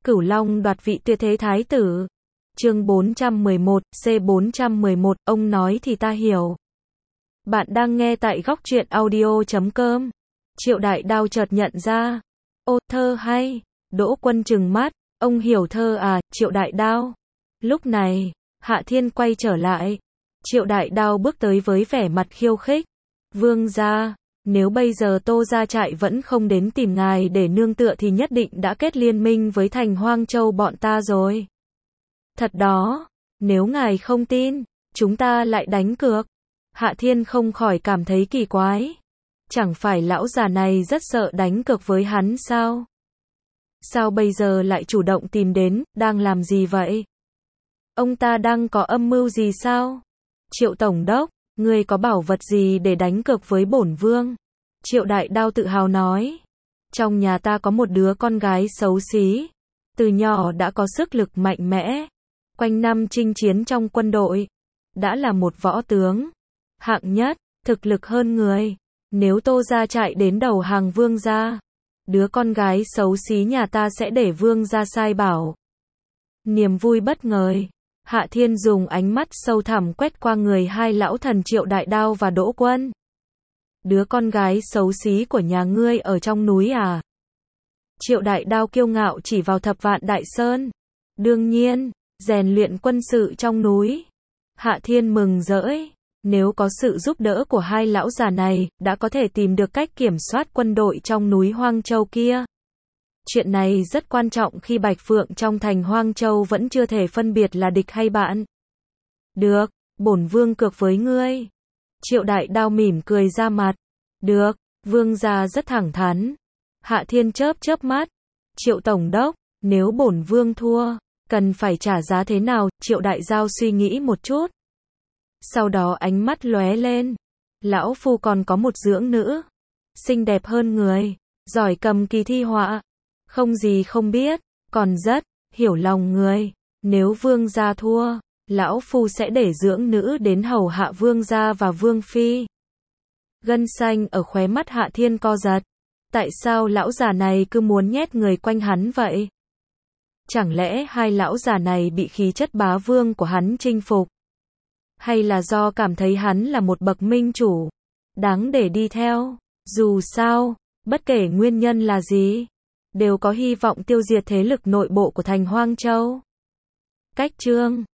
Cửu Long đoạt vị tuyệt thế thái tử. Chương 411, C411, ông nói thì ta hiểu. Bạn đang nghe tại góc truyện audio.com. Triệu Đại Đao chợt nhận ra. Ô, thơ hay. Đỗ Quân trừng mắt. Ông hiểu thơ à, Triệu Đại Đao. Lúc này, Hạ Thiên quay trở lại. Triệu Đại Đao bước tới với vẻ mặt khiêu khích. Vương gia, nếu bây giờ Tô Gia Trại vẫn không đến tìm ngài để nương tựa thì nhất định đã kết liên minh với thành Hoang Châu bọn ta rồi. Thật đó, nếu ngài không tin, chúng ta lại đánh cược. Hạ Thiên không khỏi cảm thấy kỳ quái. Chẳng phải lão già này rất sợ đánh cược với hắn sao? Sao bây giờ lại chủ động tìm đến, đang làm gì vậy? Ông ta đang có âm mưu gì sao? Triệu Tổng đốc, ngươi có bảo vật gì để đánh cược với bổn vương? Triệu Đại Đao tự hào nói. Trong nhà ta có một đứa con gái xấu xí. Từ nhỏ đã có sức lực mạnh mẽ. Quanh năm chinh chiến trong quân đội. Đã là một võ tướng. Hạng nhất, thực lực hơn người. Nếu Tô Gia Trại đến đầu hàng vương gia, đứa con gái xấu xí nhà ta sẽ để vương gia sai bảo. Niềm vui bất ngờ. Hạ Thiên dùng ánh mắt sâu thẳm quét qua người hai lão thần Triệu Đại Đao và Đỗ Quân. Đứa con gái xấu xí của nhà ngươi ở trong núi à? Triệu Đại Đao kiêu ngạo chỉ vào Thập Vạn Đại Sơn. Đương nhiên, rèn luyện quân sự trong núi. Hạ Thiên mừng rỡ. Nếu có sự giúp đỡ của hai lão già này, đã có thể tìm được cách kiểm soát quân đội trong núi Hoang Châu kia. Chuyện này rất quan trọng khi Bạch Phượng trong thành Hoang Châu vẫn chưa thể phân biệt là địch hay bạn. Được, bổn vương cược với ngươi. Triệu Đại Đao mỉm cười ra mặt. Được, vương gia rất thẳng thắn. Hạ Thiên chớp chớp mắt. Triệu Tổng đốc, nếu bổn vương thua, cần phải trả giá thế nào? Triệu Đại Giao suy nghĩ một chút. Sau đó ánh mắt lóe lên. Lão phu còn có một dưỡng nữ. Xinh đẹp hơn người. Giỏi cầm kỳ thi họa. Không gì không biết. Còn rất hiểu lòng người. Nếu vương gia thua, lão phu sẽ để dưỡng nữ đến hầu hạ vương gia và vương phi. Gân xanh ở khóe mắt Hạ Thiên co giật. Tại sao lão già này cứ muốn nhét người quanh hắn vậy? Chẳng lẽ hai lão già này bị khí chất bá vương của hắn chinh phục? Hay là do cảm thấy hắn là một bậc minh chủ, đáng để đi theo? Dù sao, bất kể nguyên nhân là gì, đều có hy vọng tiêu diệt thế lực nội bộ của thành Hoang Châu. Cách chương